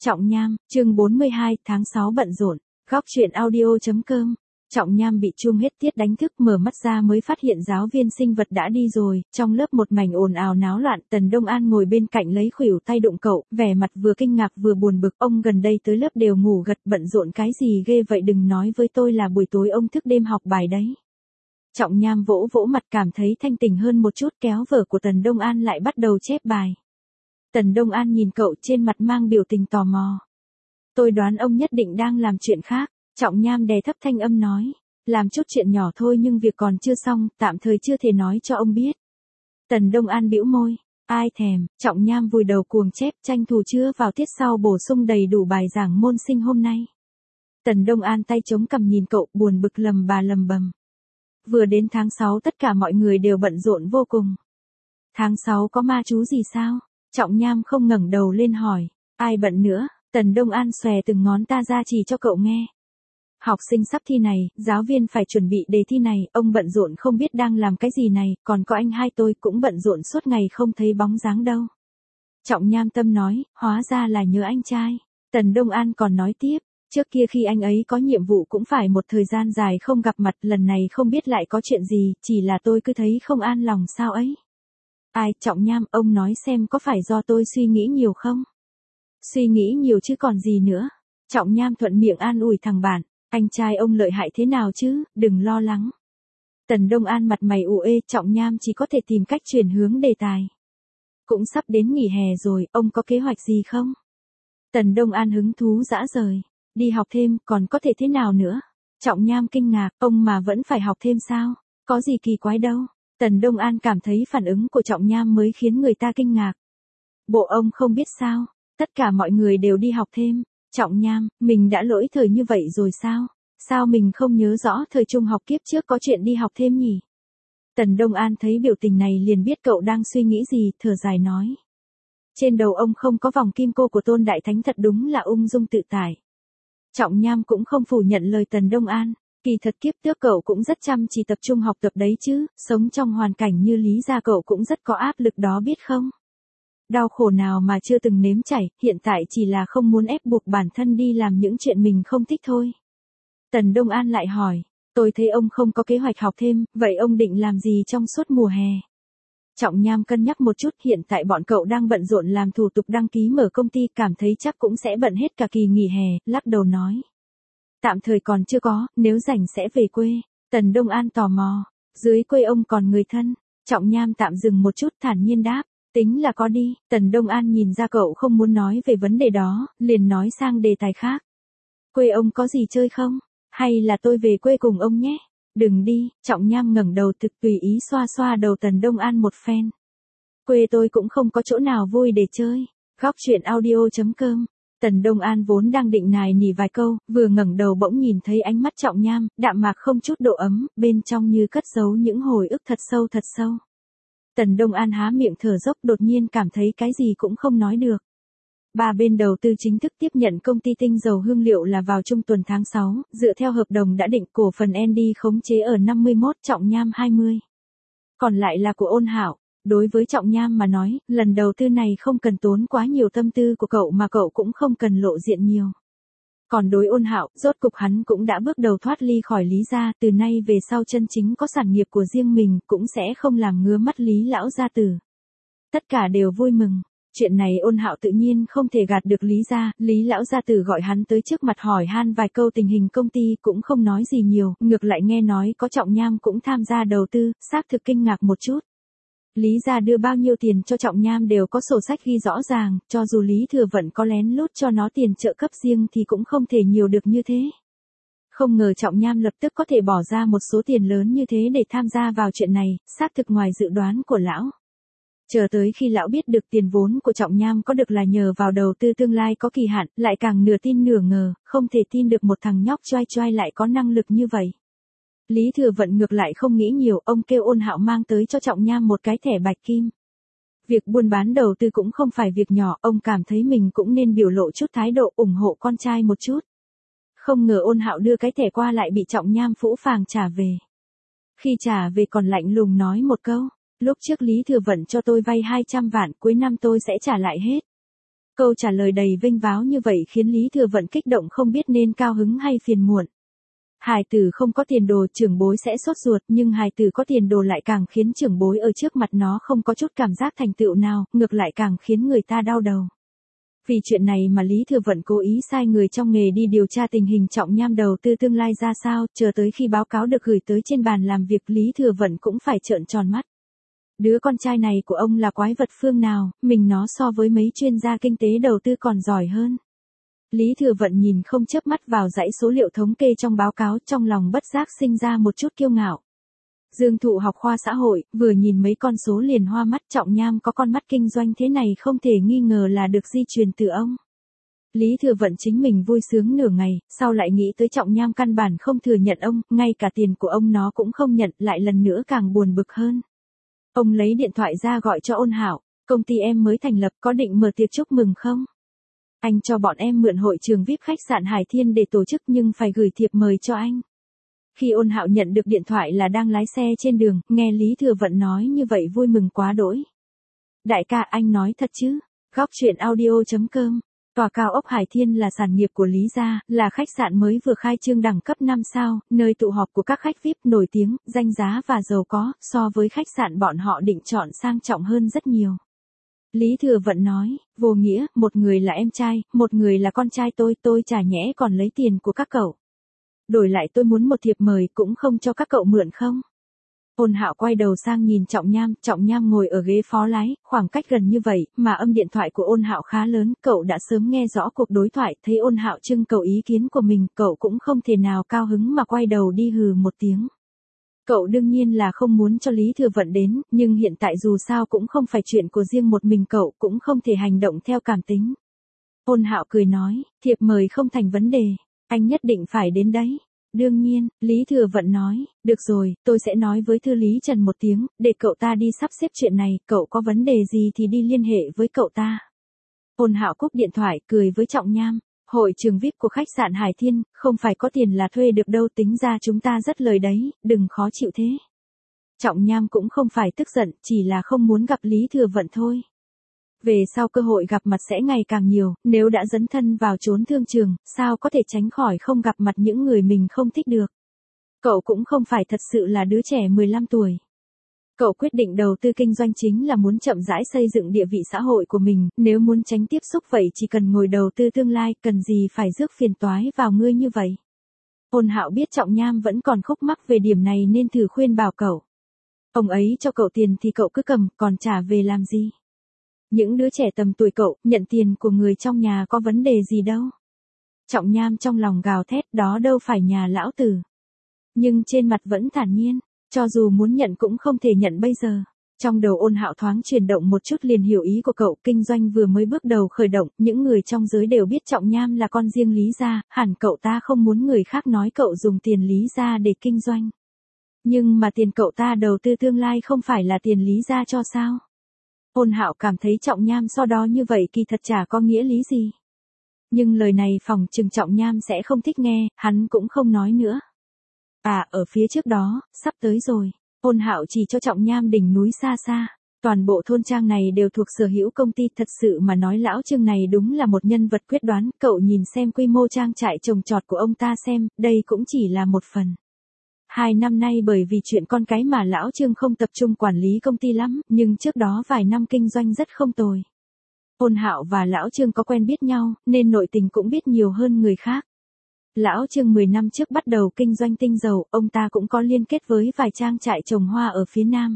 Trọng Nham, chương 42, tháng 6 bận rộn. Góc truyện audio.com. Trọng Nham bị chuông hết tiết đánh thức, mở mắt ra mới phát hiện giáo viên sinh vật đã đi rồi, trong lớp một mảnh ồn ào náo loạn. Tần Đông An ngồi bên cạnh lấy khuỷu tay đụng cậu, vẻ mặt vừa kinh ngạc vừa buồn bực. Ông gần đây tới lớp đều ngủ gật, bận rộn cái gì ghê vậy, đừng nói với tôi là buổi tối ông thức đêm học bài đấy. Trọng Nham vỗ vỗ mặt, cảm thấy thanh tỉnh hơn một chút, kéo vở của Tần Đông An lại bắt đầu chép bài. Tần Đông An nhìn cậu, trên mặt mang biểu tình tò mò. Tôi đoán ông nhất định đang làm chuyện khác. Trọng Nham đè thấp thanh âm nói. Làm chút chuyện nhỏ thôi nhưng việc còn chưa xong, tạm thời chưa thể nói cho ông biết. Tần Đông An bĩu môi. Ai thèm. Trọng Nham vùi đầu cuồng chép, tranh thủ chưa vào tiết sau bổ sung đầy đủ bài giảng môn sinh hôm nay. Tần Đông An tay chống cằm nhìn cậu, buồn bực lầm bầm. Vừa đến tháng 6 tất cả mọi người đều bận rộn vô cùng. Tháng 6 có ma chú gì sao? Trọng Nham không ngẩng đầu lên hỏi. Ai bận nữa? Tần Đông An xòe từng ngón ta ra chỉ cho cậu nghe. Học sinh sắp thi này, giáo viên phải chuẩn bị đề thi này, ông bận rộn không biết đang làm cái gì này, còn có anh hai tôi cũng bận rộn suốt ngày không thấy bóng dáng đâu. Trọng Nham tâm nói, hóa ra là nhớ anh trai. Tần Đông An còn nói tiếp, trước kia khi anh ấy có nhiệm vụ cũng phải một thời gian dài không gặp mặt, lần này không biết lại có chuyện gì, chỉ là tôi cứ thấy không an lòng sao ấy. Ai, Trọng Nham, ông nói xem có phải do tôi suy nghĩ nhiều không? Suy nghĩ nhiều chứ còn gì nữa. Trọng Nham thuận miệng an ủi thằng bạn, anh trai ông lợi hại thế nào chứ, đừng lo lắng. Tần Đông An mặt mày ủ ê, Trọng Nham chỉ có thể tìm cách chuyển hướng đề tài. Cũng sắp đến nghỉ hè rồi, ông có kế hoạch gì không? Tần Đông An hứng thú dã rời, đi học thêm, còn có thể thế nào nữa? Trọng Nham kinh ngạc, ông mà vẫn phải học thêm sao? Có gì kỳ quái đâu. Tần Đông An cảm thấy phản ứng của Trọng Nham mới khiến người ta kinh ngạc. Bộ ông không biết sao, tất cả mọi người đều đi học thêm. Trọng Nham, mình đã lỗi thời như vậy rồi sao? Sao mình không nhớ rõ thời trung học kiếp trước có chuyện đi học thêm nhỉ? Tần Đông An thấy biểu tình này liền biết cậu đang suy nghĩ gì, thở dài nói. Trên đầu ông không có vòng kim cô của Tôn Đại Thánh, thật đúng là ung dung tự tại. Trọng Nham cũng không phủ nhận lời Tần Đông An. Kỳ thật kiếp trước cậu cũng rất chăm chỉ tập trung học tập đấy chứ, sống trong hoàn cảnh như Lý gia cậu cũng rất có áp lực đó biết không? Đau khổ nào mà chưa từng nếm trải, hiện tại chỉ là không muốn ép buộc bản thân đi làm những chuyện mình không thích thôi. Tần Đông An lại hỏi, tôi thấy ông không có kế hoạch học thêm, vậy ông định làm gì trong suốt mùa hè? Trọng Nham cân nhắc một chút, hiện tại bọn cậu đang bận rộn làm thủ tục đăng ký mở công ty, cảm thấy chắc cũng sẽ bận hết cả kỳ nghỉ hè, lắc đầu nói. Tạm thời còn chưa có, nếu rảnh sẽ về quê. Tần Đông An tò mò, dưới quê ông còn người thân? Trọng Nham tạm dừng một chút, thản nhiên đáp. Tính là có đi. Tần Đông An nhìn ra cậu không muốn nói về vấn đề đó, liền nói sang đề tài khác. Quê ông có gì chơi không? Hay là tôi về quê cùng ông nhé? Đừng đi. Trọng Nham ngẩng đầu thực tùy ý xoa xoa đầu Tần Đông An một phen. Quê tôi cũng không có chỗ nào vui để chơi. Góc truyện audio.com. Tần Đông An vốn đang định nài nỉ vài câu, vừa ngẩng đầu bỗng nhìn thấy ánh mắt Trọng Nham, đạm mạc không chút độ ấm, bên trong như cất giấu những hồi ức thật sâu. Tần Đông An há miệng thở dốc, đột nhiên cảm thấy cái gì cũng không nói được. Ba bên đầu tư chính thức tiếp nhận công ty tinh dầu hương liệu là vào trung tuần tháng 6, dựa theo hợp đồng đã định, cổ phần Andy khống chế ở 51, Trọng Nham 20. Còn lại là của Ôn Hạo. Đối với Trọng Nham mà nói, lần đầu tư này không cần tốn quá nhiều tâm tư của cậu mà cậu cũng không cần lộ diện nhiều. Còn đối Ôn Hạo, rốt cục hắn cũng đã bước đầu thoát ly khỏi Lý gia, từ nay về sau chân chính có sản nghiệp của riêng mình, cũng sẽ không làm ngứa mắt Lý lão gia tử. Tất cả đều vui mừng. Chuyện này Ôn Hạo tự nhiên không thể gạt được Lý gia, Lý lão gia tử gọi hắn tới trước mặt hỏi han vài câu tình hình công ty, cũng không nói gì nhiều, ngược lại nghe nói có Trọng Nham cũng tham gia đầu tư, xác thực kinh ngạc một chút. Lý gia đưa bao nhiêu tiền cho Trọng Nham đều có sổ sách ghi rõ ràng, cho dù Lý Thừa Vận có lén lút cho nó tiền trợ cấp riêng thì cũng không thể nhiều được như thế. Không ngờ Trọng Nham lập tức có thể bỏ ra một số tiền lớn như thế để tham gia vào chuyện này, xác thực ngoài dự đoán của lão. Chờ tới khi lão biết được tiền vốn của Trọng Nham có được là nhờ vào đầu tư tương lai có kỳ hạn, lại càng nửa tin nửa ngờ, không thể tin được một thằng nhóc choai lại có năng lực như vậy. Lý Thừa Vận ngược lại không nghĩ nhiều, ông kêu Ôn Hạo mang tới cho Trọng Nham một cái thẻ bạch kim. Việc buôn bán đầu tư cũng không phải việc nhỏ, ông cảm thấy mình cũng nên biểu lộ chút thái độ ủng hộ con trai một chút. Không ngờ Ôn Hạo đưa cái thẻ qua lại bị Trọng Nham phũ phàng trả về. Khi trả về còn lạnh lùng nói một câu, lúc trước Lý Thừa Vận cho tôi vay 200 vạn, cuối năm tôi sẽ trả lại hết. Câu trả lời đầy vênh váo như vậy khiến Lý Thừa Vận kích động không biết nên cao hứng hay phiền muộn. Hài tử không có tiền đồ trưởng bối sẽ sốt ruột, nhưng hài tử có tiền đồ lại càng khiến trưởng bối ở trước mặt nó không có chút cảm giác thành tựu nào, ngược lại càng khiến người ta đau đầu. Vì chuyện này mà Lý Thừa Vận cố ý sai người trong nghề đi điều tra tình hình Trọng Nham đầu tư tương lai ra sao, chờ tới khi báo cáo được gửi tới trên bàn làm việc Lý Thừa Vận cũng phải trợn tròn mắt. Đứa con trai này của ông là quái vật phương nào, mình nó so với mấy chuyên gia kinh tế đầu tư còn giỏi hơn. Lý Thừa Vận nhìn không chớp mắt vào dãy số liệu thống kê trong báo cáo, trong lòng bất giác sinh ra một chút kiêu ngạo. Dương Thụ học khoa xã hội, vừa nhìn mấy con số liền hoa mắt. Trọng Nham có con mắt kinh doanh thế này không thể nghi ngờ là được di truyền từ ông. Lý Thừa Vận chính mình vui sướng nửa ngày, sau lại nghĩ tới Trọng Nham căn bản không thừa nhận ông, ngay cả tiền của ông nó cũng không nhận, lại lần nữa càng buồn bực hơn. Ông lấy điện thoại ra gọi cho Ôn Hạo, công ty em mới thành lập, có định mở tiệc chúc mừng không? Anh cho bọn em mượn hội trường VIP khách sạn Hải Thiên để tổ chức nhưng phải gửi thiệp mời cho anh. Khi Ôn Hạo nhận được điện thoại là đang lái xe trên đường, nghe Lý Thừa Vận nói như vậy vui mừng quá đỗi. Đại ca, anh nói thật chứ? Góc truyện audio.com. Tòa cao ốc Hải Thiên là sản nghiệp của Lý gia, là khách sạn mới vừa khai trương đẳng cấp 5 sao, nơi tụ họp của các khách VIP nổi tiếng, danh giá và giàu có, so với khách sạn bọn họ định chọn sang trọng hơn rất nhiều. Lý Thừa Vận nói, vô nghĩa, một người là em trai, một người là con trai tôi chả nhẽ còn lấy tiền của các cậu. Đổi lại tôi muốn một thiệp mời cũng không cho các cậu mượn không? Ôn Hạo quay đầu sang nhìn Trọng Nham ngồi ở ghế phó lái, khoảng cách gần như vậy, mà âm điện thoại của Ôn Hạo khá lớn, cậu đã sớm nghe rõ cuộc đối thoại, thấy Ôn Hạo trưng cầu ý kiến của mình, cậu cũng không thể nào cao hứng mà quay đầu đi hừ một tiếng. Cậu đương nhiên là không muốn cho Lý Thừa Vận đến, nhưng hiện tại dù sao cũng không phải chuyện của riêng một mình cậu, cũng không thể hành động theo cảm tính. Ôn Hạo cười nói, thiệp mời không thành vấn đề, anh nhất định phải đến đấy. Đương nhiên, Lý Thừa Vận nói, được rồi, tôi sẽ nói với thư lý Trần một tiếng, để cậu ta đi sắp xếp chuyện này, cậu có vấn đề gì thì đi liên hệ với cậu ta. Ôn Hạo cúp điện thoại, cười với Trọng Nham, hội trường VIP của khách sạn Hải Thiên, không phải có tiền là thuê được đâu, tính ra chúng ta rất lời đấy, đừng khó chịu thế. Trọng Nham cũng không phải tức giận, chỉ là không muốn gặp Lý Thừa Vận thôi. Về sau cơ hội gặp mặt sẽ ngày càng nhiều, nếu đã dấn thân vào chốn thương trường, sao có thể tránh khỏi không gặp mặt những người mình không thích được. Cậu cũng không phải thật sự là đứa trẻ 15 tuổi. Cậu quyết định đầu tư kinh doanh chính là muốn chậm rãi xây dựng địa vị xã hội của mình, nếu muốn tránh tiếp xúc vậy chỉ cần ngồi đầu tư tương lai, cần gì phải rước phiền toái vào ngươi như vậy. Ôn Hạo biết Trọng Nham vẫn còn khúc mắc về điểm này nên thử khuyên bảo cậu. Ông ấy cho cậu tiền thì cậu cứ cầm, còn trả về làm gì? Những đứa trẻ tầm tuổi cậu, nhận tiền của người trong nhà có vấn đề gì đâu. Trọng Nham trong lòng gào thét, đó đâu phải nhà lão tử. Nhưng trên mặt vẫn thản nhiên, cho dù muốn nhận cũng không thể nhận bây giờ. Trong đầu Ôn Hạo thoáng chuyển động một chút liền hiểu ý của cậu, kinh doanh vừa mới bước đầu khởi động, những người trong giới đều biết Trọng Nham là con riêng Lý gia, hẳn cậu ta không muốn người khác nói cậu dùng tiền Lý gia để kinh doanh. Nhưng mà tiền cậu ta đầu tư tương lai không phải là tiền Lý gia cho sao? Ôn Hạo cảm thấy Trọng Nham so đó như vậy kỳ thật chả có nghĩa lý gì. Nhưng lời này phòng chừng Trọng Nham sẽ không thích nghe, hắn cũng không nói nữa. À, ở phía trước đó, sắp tới rồi. Ôn Hạo chỉ cho Trọng Nham đỉnh núi xa xa. Toàn bộ thôn trang này đều thuộc sở hữu công ty, thật sự mà nói lão Trương này đúng là một nhân vật quyết đoán, cậu nhìn xem quy mô trang trại trồng trọt của ông ta xem, đây cũng chỉ là một phần. 2 năm nay bởi vì chuyện con cái mà lão Trương không tập trung quản lý công ty lắm, nhưng trước đó vài năm kinh doanh rất không tồi. Ôn Hạo và lão Trương có quen biết nhau, nên nội tình cũng biết nhiều hơn người khác. Lão Trương 10 năm trước bắt đầu kinh doanh tinh dầu, ông ta cũng có liên kết với vài trang trại trồng hoa ở phía Nam.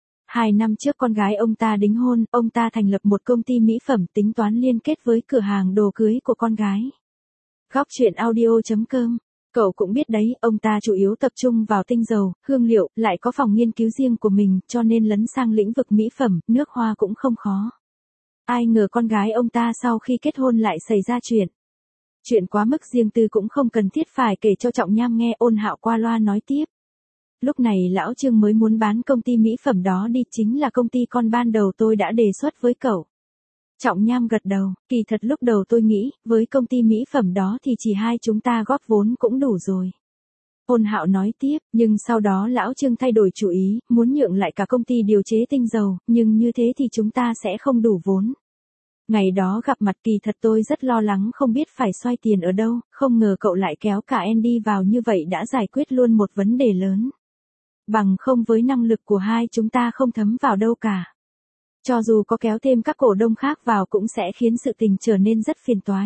2 năm trước con gái ông ta đính hôn, ông ta thành lập một công ty mỹ phẩm tính toán liên kết với cửa hàng đồ cưới của con gái. Góc truyện audio.com. Cậu cũng biết đấy, ông ta chủ yếu tập trung vào tinh dầu, hương liệu, lại có phòng nghiên cứu riêng của mình, cho nên lấn sang lĩnh vực mỹ phẩm, nước hoa cũng không khó. Ai ngờ con gái ông ta sau khi kết hôn lại xảy ra chuyện. Chuyện quá mức riêng tư cũng không cần thiết phải kể cho Trọng Nham nghe. Ôn Hạo qua loa nói tiếp. Lúc này lão Trương mới muốn bán công ty mỹ phẩm đó đi, chính là công ty con ban đầu tôi đã đề xuất với cậu. Trọng Nham gật đầu, kỳ thật lúc đầu tôi nghĩ, với công ty mỹ phẩm đó thì chỉ hai chúng ta góp vốn cũng đủ rồi. Ôn Hạo nói tiếp, nhưng sau đó lão Trương thay đổi chủ ý, muốn nhượng lại cả công ty điều chế tinh dầu, nhưng như thế thì chúng ta sẽ không đủ vốn. Ngày đó gặp mặt kỳ thật tôi rất lo lắng không biết phải xoay tiền ở đâu, không ngờ cậu lại kéo cả Andy vào như vậy đã giải quyết luôn một vấn đề lớn. Bằng không với năng lực của hai chúng ta không thấm vào đâu cả. Cho dù có kéo thêm các cổ đông khác vào cũng sẽ khiến sự tình trở nên rất phiền toái.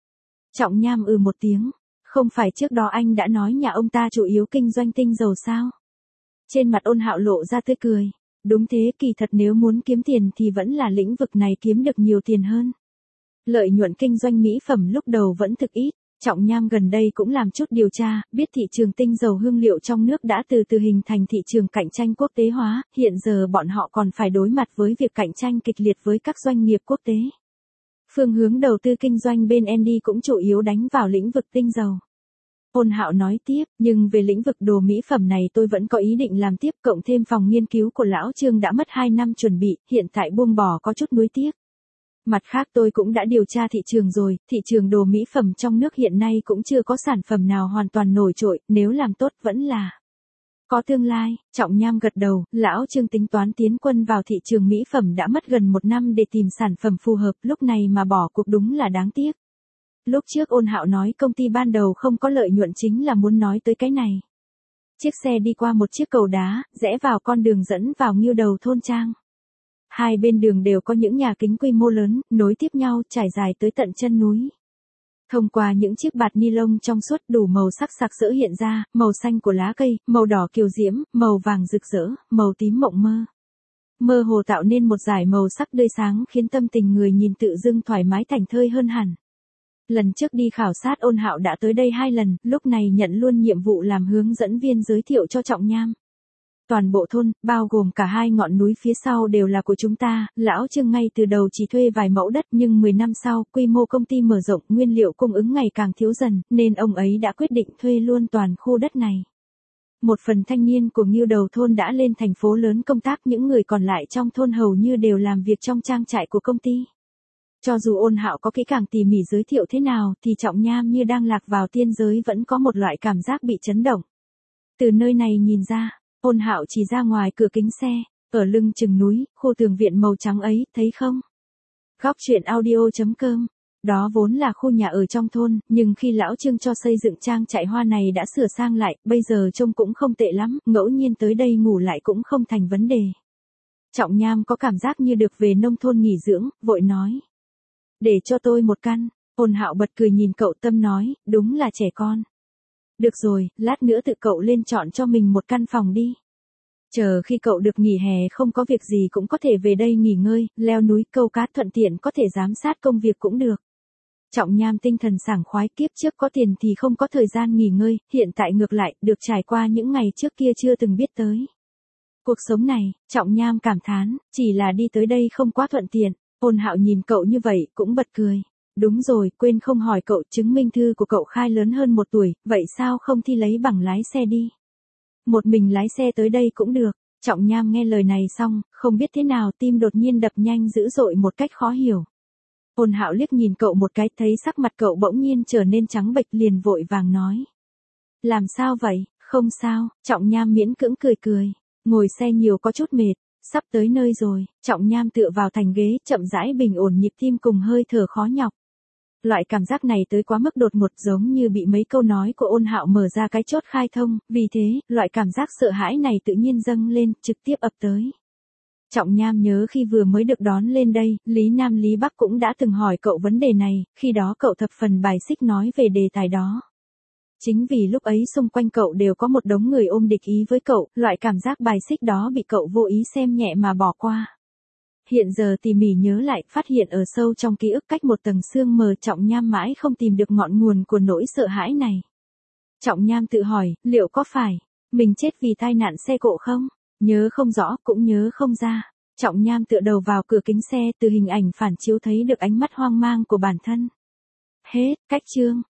Trọng Nham một tiếng, không phải trước đó anh đã nói nhà ông ta chủ yếu kinh doanh tinh dầu sao? Trên mặt Ôn Hạo lộ ra tươi cười. Đúng thế, kỳ thật nếu muốn kiếm tiền thì vẫn là lĩnh vực này kiếm được nhiều tiền hơn. Lợi nhuận kinh doanh mỹ phẩm lúc đầu vẫn thực ít. Trọng Nham gần đây cũng làm chút điều tra, biết thị trường tinh dầu hương liệu trong nước đã từ từ hình thành thị trường cạnh tranh quốc tế hóa, hiện giờ bọn họ còn phải đối mặt với việc cạnh tranh kịch liệt với các doanh nghiệp quốc tế. Phương hướng đầu tư kinh doanh bên Andy cũng chủ yếu đánh vào lĩnh vực tinh dầu. Ôn Hạo nói tiếp, nhưng về lĩnh vực đồ mỹ phẩm này tôi vẫn có ý định làm tiếp, cộng thêm phòng nghiên cứu của lão Trương đã mất 2 năm chuẩn bị, hiện tại buông bỏ có chút nuối tiếc. Mặt khác tôi cũng đã điều tra thị trường rồi, thị trường đồ mỹ phẩm trong nước hiện nay cũng chưa có sản phẩm nào hoàn toàn nổi trội, nếu làm tốt vẫn là có tương lai. Trọng Nham gật đầu, lão Trương tính toán tiến quân vào thị trường mỹ phẩm đã mất gần 1 năm để tìm sản phẩm phù hợp, lúc này mà bỏ cuộc đúng là đáng tiếc. Lúc trước Ôn Hạo nói công ty ban đầu không có lợi nhuận chính là muốn nói tới cái này. Chiếc xe đi qua một chiếc cầu đá, rẽ vào con đường dẫn vào Ngưu Đầu thôn trang. Hai bên đường đều có những nhà kính quy mô lớn, nối tiếp nhau, trải dài tới tận chân núi. Thông qua những chiếc bạt ni lông trong suốt đủ màu sắc sặc sỡ hiện ra, màu xanh của lá cây, màu đỏ kiều diễm, màu vàng rực rỡ, màu tím mộng mơ. Mơ hồ tạo nên một dải màu sắc tươi sáng khiến tâm tình người nhìn tự dưng thoải mái thảnh thơi hơn hẳn. Lần trước đi khảo sát Ôn Hạo đã tới đây 2 lần, lúc này nhận luôn nhiệm vụ làm hướng dẫn viên giới thiệu cho Trọng Nham. Toàn bộ thôn, bao gồm cả 2 ngọn núi phía sau đều là của chúng ta, lão Trương ngay từ đầu chỉ thuê vài mẫu đất nhưng 10 năm sau, quy mô công ty mở rộng, nguyên liệu cung ứng ngày càng thiếu dần, nên ông ấy đã quyết định thuê luôn toàn khu đất này. Một phần thanh niên của Ngưu Đầu thôn đã lên thành phố lớn công tác, những người còn lại trong thôn hầu như đều làm việc trong trang trại của công ty. Cho dù Ôn Hạo có kỹ càng tỉ mỉ giới thiệu thế nào thì Trọng Nham như đang lạc vào tiên giới vẫn có một loại cảm giác bị chấn động. Từ nơi này nhìn ra, Ôn Hạo chỉ ra ngoài cửa kính xe, ở lưng chừng núi, khu tường viện màu trắng ấy, thấy không? Góc truyện audio.com. Đó vốn là khu nhà ở trong thôn, nhưng khi lão Trương cho xây dựng trang trại hoa này đã sửa sang lại, bây giờ trông cũng không tệ lắm, ngẫu nhiên tới đây ngủ lại cũng không thành vấn đề. Trọng Nham có cảm giác như được về nông thôn nghỉ dưỡng, vội nói. Để cho tôi một căn. Ôn Hạo bật cười nhìn cậu, tâm nói, đúng là trẻ con. Được rồi, lát nữa tự cậu lên chọn cho mình một căn phòng đi. Chờ khi cậu được nghỉ hè không có việc gì cũng có thể về đây nghỉ ngơi, leo núi câu cá, thuận tiện có thể giám sát công việc cũng được. Trọng Nham tinh thần sảng khoái, kiếp trước có tiền thì không có thời gian nghỉ ngơi, hiện tại ngược lại, được trải qua những ngày trước kia chưa từng biết tới. Cuộc sống này, Trọng Nham cảm thán, chỉ là đi tới đây không quá thuận tiện. Ôn Hạo nhìn cậu như vậy, cũng bật cười. Đúng rồi, quên không hỏi cậu, chứng minh thư của cậu khai lớn hơn 1 tuổi, vậy sao không thi lấy bằng lái xe đi? Một mình lái xe tới đây cũng được. Trọng Nham nghe lời này xong, không biết thế nào tim đột nhiên đập nhanh dữ dội một cách khó hiểu. Ôn Hạo liếc nhìn cậu một cái, thấy sắc mặt cậu bỗng nhiên trở nên trắng bệch, liền vội vàng nói. Làm sao vậy? Không sao. Trọng Nham miễn cưỡng cười cười. Ngồi xe nhiều có chút mệt. Sắp tới nơi rồi. Trọng Nham tựa vào thành ghế, chậm rãi bình ổn nhịp tim cùng hơi thở khó nhọc. Loại cảm giác này tới quá mức đột ngột, giống như bị mấy câu nói của Ôn Hạo mở ra cái chốt khai thông, vì thế, loại cảm giác sợ hãi này tự nhiên dâng lên, trực tiếp ập tới. Trọng Nham nhớ khi vừa mới được đón lên đây, Lý Nam Lý Bắc cũng đã từng hỏi cậu vấn đề này, khi đó cậu thập phần bài xích nói về đề tài đó. Chính vì lúc ấy xung quanh cậu đều có một đống người ôm địch ý với cậu, loại cảm giác bài xích đó bị cậu vô ý xem nhẹ mà bỏ qua. Hiện giờ tỉ mỉ nhớ lại, phát hiện ở sâu trong ký ức cách một tầng sương mờ, Trọng Nham mãi không tìm được ngọn nguồn của nỗi sợ hãi này. Trọng Nham tự hỏi, liệu có phải mình chết vì tai nạn xe cộ không? Nhớ không rõ, cũng nhớ không ra. Trọng Nham tựa đầu vào cửa kính xe, từ hình ảnh phản chiếu thấy được ánh mắt hoang mang của bản thân. Hết, cách chương.